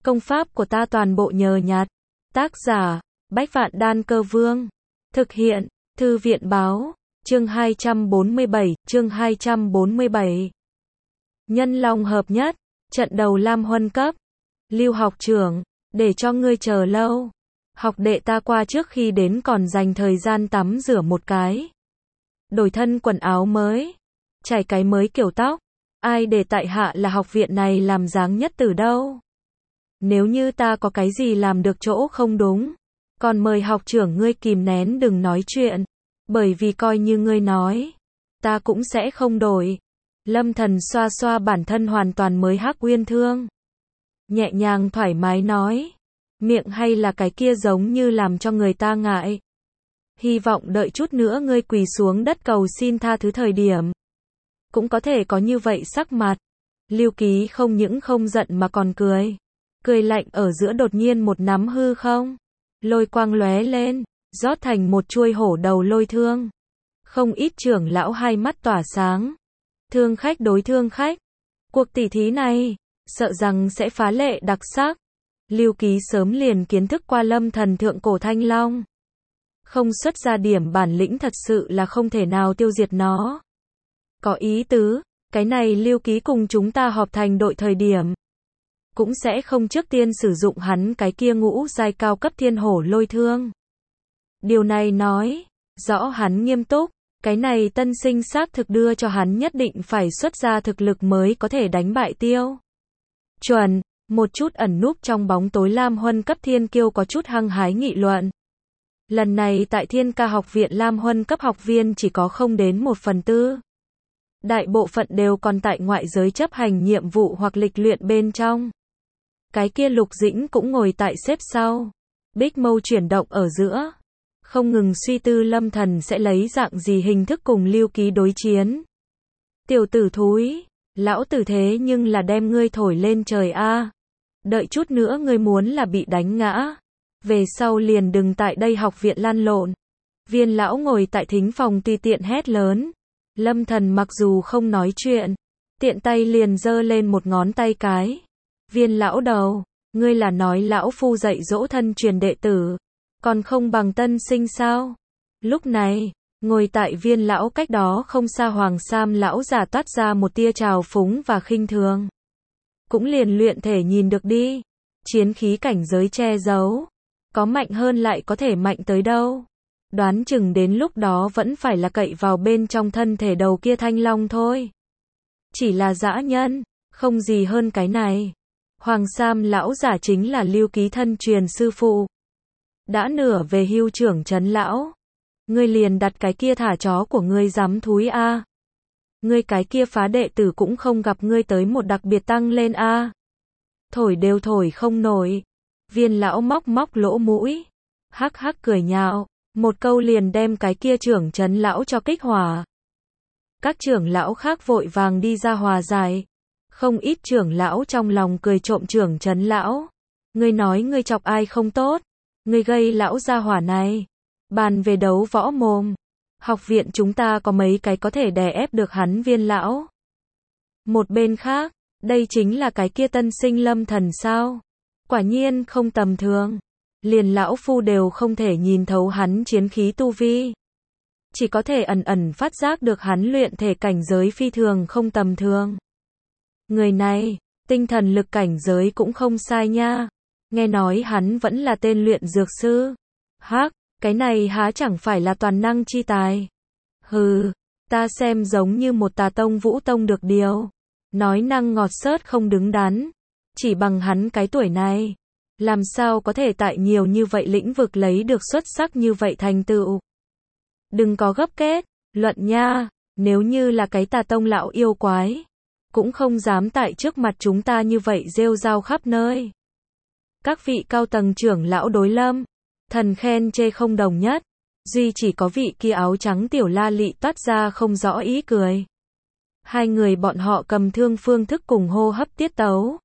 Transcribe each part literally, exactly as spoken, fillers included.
Công pháp của ta toàn bộ nhờ nhặt. Tác giả, Bách Vạn Đan Cơ Vương. Thực hiện, Thư viện Báo. Chương hai trăm bốn mươi bảy, chương hai trăm bốn mươi bảy. Nhân long hợp nhất, trận đầu Lam Huân cấp. Lưu học trưởng, để cho ngươi chờ lâu. Học đệ ta qua trước khi đến còn dành thời gian tắm rửa một cái. Đổi thân quần áo mới, chải cái mới kiểu tóc. Ai để tại hạ là học viện này làm dáng nhất từ đâu. Nếu như ta có cái gì làm được chỗ không đúng, còn mời học trưởng ngươi kìm nén đừng nói chuyện. Bởi vì coi như ngươi nói, ta cũng sẽ không đổi. Lâm Thần xoa xoa bản thân hoàn toàn mới Hắc Uyên Thương. Nhẹ nhàng thoải mái nói. Miệng hay là cái kia giống như làm cho người ta ngại. Hy vọng đợi chút nữa ngươi quỳ xuống đất cầu xin tha thứ thời điểm. Cũng có thể có như vậy sắc mặt. Lưu Ký không những không giận mà còn cười. Cười lạnh ở giữa đột nhiên một nắm hư không. Lôi quang lóe lên, rót thành một chuôi hổ đầu lôi thương. Không ít trưởng lão hai mắt tỏa sáng. Thương khách đối thương khách. Cuộc tỉ thí này, sợ rằng sẽ phá lệ đặc sắc. Lưu Ký sớm liền kiến thức qua Lâm Thần thượng cổ thanh long. Không xuất ra điểm bản lĩnh thật sự là không thể nào tiêu diệt nó. Có ý tứ, cái này Lưu Ký cùng chúng ta họp thành đội thời điểm. Cũng sẽ không trước tiên sử dụng hắn cái kia ngũ giai cao cấp thiên hổ lôi thương. Điều này nói, rõ hắn nghiêm túc, cái này tân sinh xác thực đưa cho hắn nhất định phải xuất ra thực lực mới có thể đánh bại Tiêu Chuẩn. Một chút ẩn núp trong bóng tối Lam Huân cấp thiên kiêu có chút hăng hái nghị luận. Lần này tại Thiên Ca học viện Lam Huân cấp học viên chỉ có không đến một phần tư. Đại bộ phận đều còn tại ngoại giới chấp hành nhiệm vụ hoặc lịch luyện bên trong. Cái kia Lục Dĩnh cũng ngồi tại xếp sau. Bích mâu chuyển động ở giữa. Không ngừng suy tư Lâm Thần sẽ lấy dạng gì hình thức cùng Lưu Ký đối chiến. Tiểu tử thúi, lão tử thế nhưng là đem ngươi thổi lên trời a. Đợi chút nữa ngươi muốn là bị đánh ngã. Về sau liền đừng tại đây học viện lăn lộn. Viên lão ngồi tại thính phòng tùy tiện hét lớn. Lâm Thần mặc dù không nói chuyện, tiện tay liền giơ lên một ngón tay cái. Viên lão đầu, ngươi là nói lão phu dạy dỗ thân truyền đệ tử, còn không bằng tân sinh sao? Lúc này, ngồi tại viên lão cách đó không xa Hoàng Sam lão giả toát ra một tia trào phúng và khinh thường. Cũng liền luyện thể nhìn được đi, chiến khí cảnh giới che giấu, có mạnh hơn lại có thể mạnh tới đâu. Đoán chừng đến lúc đó vẫn phải là cậy vào bên trong thân thể đầu kia thanh long thôi. Chỉ là dã nhân, không gì hơn cái này. Hoàng Sam lão giả chính là Lưu Ký thân truyền sư phụ. Đã nửa về hưu trưởng trấn lão. Ngươi liền đặt cái kia thả chó của ngươi dám thúi a. Ngươi cái kia phá đệ tử cũng không gặp ngươi tới một đặc biệt tăng lên a. Thổi đều thổi không nổi. Viên lão móc móc lỗ mũi. Hắc hắc cười nhạo. Một câu liền đem cái kia trưởng trấn lão cho kích hỏa. Các trưởng lão khác vội vàng đi ra hòa giải. Không ít trưởng lão trong lòng cười trộm trưởng trấn lão. Ngươi nói ngươi chọc ai không tốt. Ngươi gây lão gia hỏa này. Bàn về đấu võ mồm. Học viện chúng ta có mấy cái có thể đè ép được hắn viên lão. Một bên khác, đây chính là cái kia tân sinh Lâm Thần sao. Quả nhiên không tầm thường. Liền lão phu đều không thể nhìn thấu hắn chiến khí tu vi. Chỉ có thể ẩn ẩn phát giác được hắn luyện thể cảnh giới phi thường không tầm thường. Người này, tinh thần lực cảnh giới cũng không sai nha. Nghe nói hắn vẫn là tên luyện dược sư. Hắc, cái này há chẳng phải là toàn năng chi tài. Hừ, ta xem giống như một tà tông vũ tông được điều. Nói năng ngọt xớt không đứng đắn. Chỉ bằng hắn cái tuổi này. Làm sao có thể tại nhiều như vậy lĩnh vực lấy được xuất sắc như vậy thành tựu. Đừng có gấp kết, luận nha, nếu như là cái tà tông lão yêu quái, cũng không dám tại trước mặt chúng ta như vậy rêu rao khắp nơi. Các vị cao tầng trưởng lão đối Lâm Thần khen chê không đồng nhất, duy chỉ có vị kia áo trắng tiểu la lị toát ra không rõ ý cười. Hai người bọn họ cầm thương phương thức cùng hô hấp tiết tấu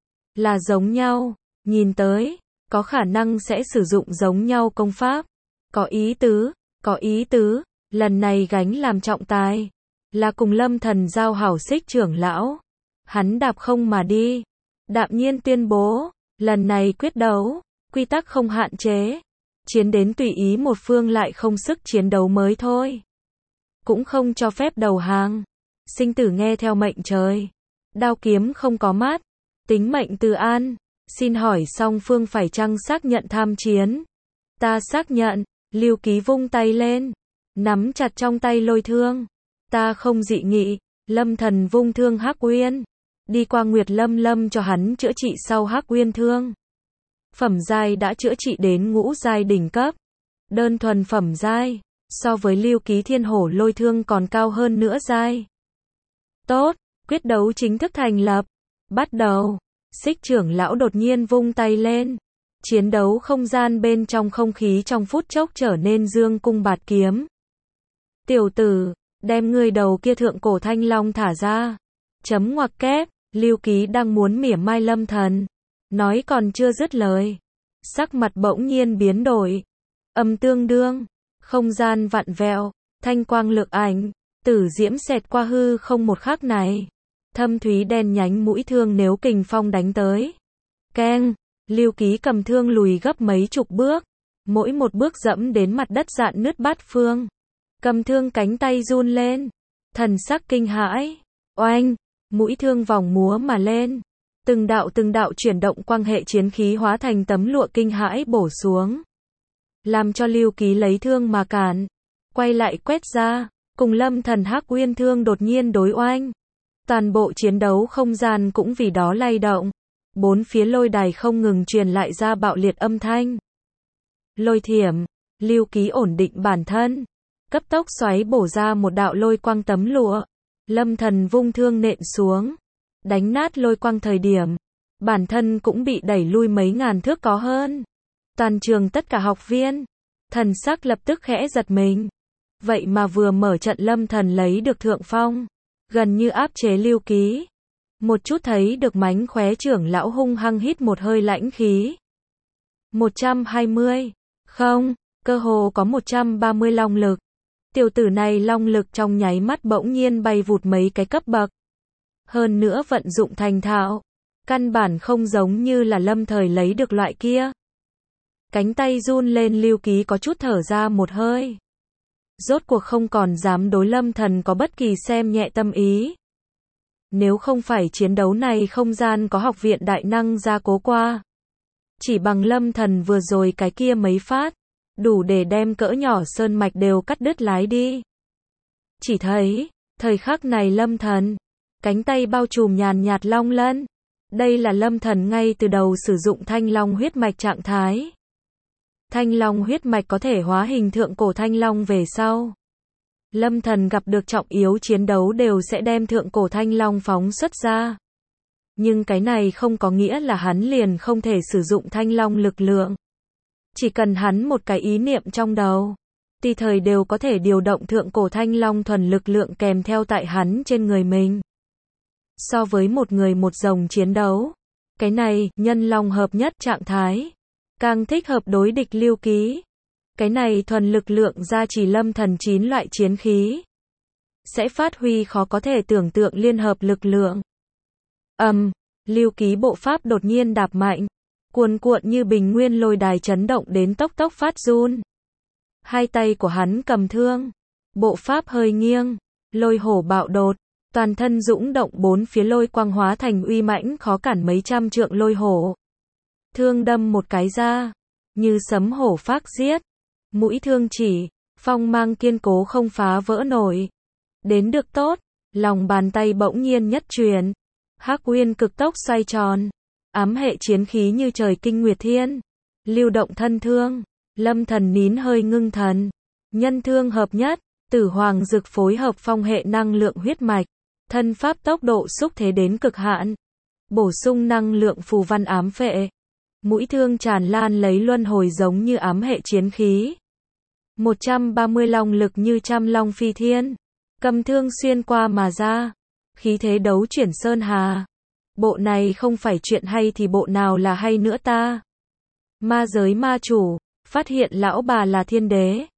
là giống nhau. Nhìn tới, có khả năng sẽ sử dụng giống nhau công pháp. Có ý tứ, có ý tứ, lần này gánh làm trọng tài. Là cùng Lâm Thần giao hảo xích trưởng lão. Hắn đạp không mà đi. Đạm nhiên tuyên bố, Lần này quyết đấu, quy tắc không hạn chế. Chiến đến tùy ý một phương lại không sức chiến đấu mới thôi. Cũng không cho phép đầu hàng. Sinh tử nghe theo mệnh trời. Đao kiếm không có mắt. Tính mệnh từ an. Xin hỏi song phương phải chăng xác nhận tham chiến? Ta xác nhận. Lưu Ký vung tay lên. Nắm chặt trong tay lôi thương. Ta không dị nghị. Lâm Thần vung thương Hắc Uyên. Đi qua Nguyệt Lâm Lâm cho hắn chữa trị sau Hắc Uyên thương. Phẩm giai đã chữa trị đến ngũ giai đỉnh cấp. Đơn thuần phẩm giai, so với Lưu Ký thiên hổ lôi thương còn cao hơn nữa giai. Tốt, quyết đấu chính thức thành lập. Bắt đầu. Xích trưởng lão đột nhiên vung tay lên. Chiến đấu không gian bên trong không khí trong phút chốc trở nên dương cung bạt kiếm. Tiểu tử, đem người đầu kia thượng cổ thanh long thả ra. Chấm ngoặc kép, Lưu Ký đang muốn mỉa mai Lâm Thần. Nói còn chưa dứt lời. Sắc mặt bỗng nhiên biến đổi. Âm tương đương. Không gian vặn vẹo. Thanh quang lược ảnh. Tử diễm xẹt qua hư không một khắc này. Thâm thúy đen nhánh mũi thương nếu kình phong đánh tới. Keng. Lưu Ký cầm thương lùi gấp mấy chục bước. Mỗi một bước dẫm đến mặt đất dạn nứt bát phương. Cầm thương cánh tay run lên. Thần sắc kinh hãi. Oanh. Mũi thương vòng múa mà lên. Từng đạo từng đạo chuyển động quang hệ chiến khí hóa thành tấm lụa kinh hãi bổ xuống. Làm cho Lưu Ký lấy thương mà cản. Quay lại quét ra. Cùng Lâm Thần Hắc Uyên thương đột nhiên đối oanh. Toàn bộ chiến đấu không gian cũng vì đó lay động. Bốn phía lôi đài không ngừng truyền lại ra bạo liệt âm thanh. Lôi thiểm. Lưu Ký ổn định bản thân. Cấp tốc xoáy bổ ra một đạo lôi quang tấm lụa. Lâm Thần vung thương nện xuống. Đánh nát lôi quang thời điểm. Bản thân cũng bị đẩy lui mấy ngàn thước có hơn. Toàn trường tất cả học viên. Thần sắc lập tức khẽ giật mình. Vậy mà vừa mở trận Lâm Thần lấy được thượng phong. Gần như áp chế Lưu Ký. Một chút thấy được mánh khóe trưởng lão hung hăng hít một hơi lãnh khí. một trăm hai mươi. Không, cơ hồ có một trăm ba mươi long lực. Tiểu tử này long lực trong nháy mắt bỗng nhiên bay vụt mấy cái cấp bậc. Hơn nữa vận dụng thành thạo. Căn bản không giống như là Lâm Thời lấy được loại kia. Cánh tay run lên Lưu Ký có chút thở ra một hơi. Rốt cuộc không còn dám đối Lâm Thần có bất kỳ xem nhẹ tâm ý. Nếu không phải chiến đấu này không gian có học viện đại năng gia cố qua. Chỉ bằng Lâm Thần vừa rồi cái kia mấy phát. Đủ để đem cỡ nhỏ sơn mạch đều cắt đứt lái đi. Chỉ thấy, thời khắc này Lâm Thần. Cánh tay bao trùm nhàn nhạt long lân. Đây là Lâm Thần ngay từ đầu sử dụng thanh long huyết mạch trạng thái. Thanh long huyết mạch có thể hóa hình thượng cổ thanh long về sau. Lâm Thần gặp được trọng yếu chiến đấu đều sẽ đem thượng cổ thanh long phóng xuất ra. Nhưng cái này không có nghĩa là hắn liền không thể sử dụng thanh long lực lượng. Chỉ cần hắn một cái ý niệm trong đầu. Tùy thời đều có thể điều động thượng cổ thanh long thuần lực lượng kèm theo tại hắn trên người mình. So với một người một rồng chiến đấu. Cái này, nhân long hợp nhất trạng thái. Càng thích hợp đối địch Lưu Ký. Cái này thuần lực lượng ra chỉ Lâm Thần chín loại chiến khí. Sẽ phát huy khó có thể tưởng tượng liên hợp lực lượng. Ầm, um, Lưu Ký bộ pháp đột nhiên đạp mạnh. Cuồn cuộn như bình nguyên lôi đài chấn động đến tốc tốc phát run. Hai tay của hắn cầm thương. Bộ pháp hơi nghiêng. Lôi hổ bạo đột. Toàn thân dũng động bốn phía lôi quang hóa thành uy mãnh khó cản mấy trăm trượng lôi hổ. Thương đâm một cái ra. Như sấm hổ phác giết. Mũi thương chỉ. Phong mang kiên cố không phá vỡ nổi. Đến được tốt. Lòng bàn tay bỗng nhiên nhất truyền. Hắc Uyên cực tốc xoay tròn. Ám hệ chiến khí như trời kinh nguyệt thiên. Lưu động thân thương. Lâm Thần nín hơi ngưng thần. Nhân thương hợp nhất. Tử hoàng dực phối hợp phong hệ năng lượng huyết mạch. Thân pháp tốc độ xúc thế đến cực hạn. Bổ sung năng lượng phù văn ám phệ. Mũi thương tràn lan lấy luân hồi giống như ám hệ chiến khí. một trăm ba mươi long lực như trăm long phi thiên. Cầm thương xuyên qua mà ra. Khí thế đấu chuyển sơn hà. Bộ này không phải chuyện hay thì bộ nào là hay nữa ta. Ma giới ma chủ. Phát hiện lão bà là thiên đế.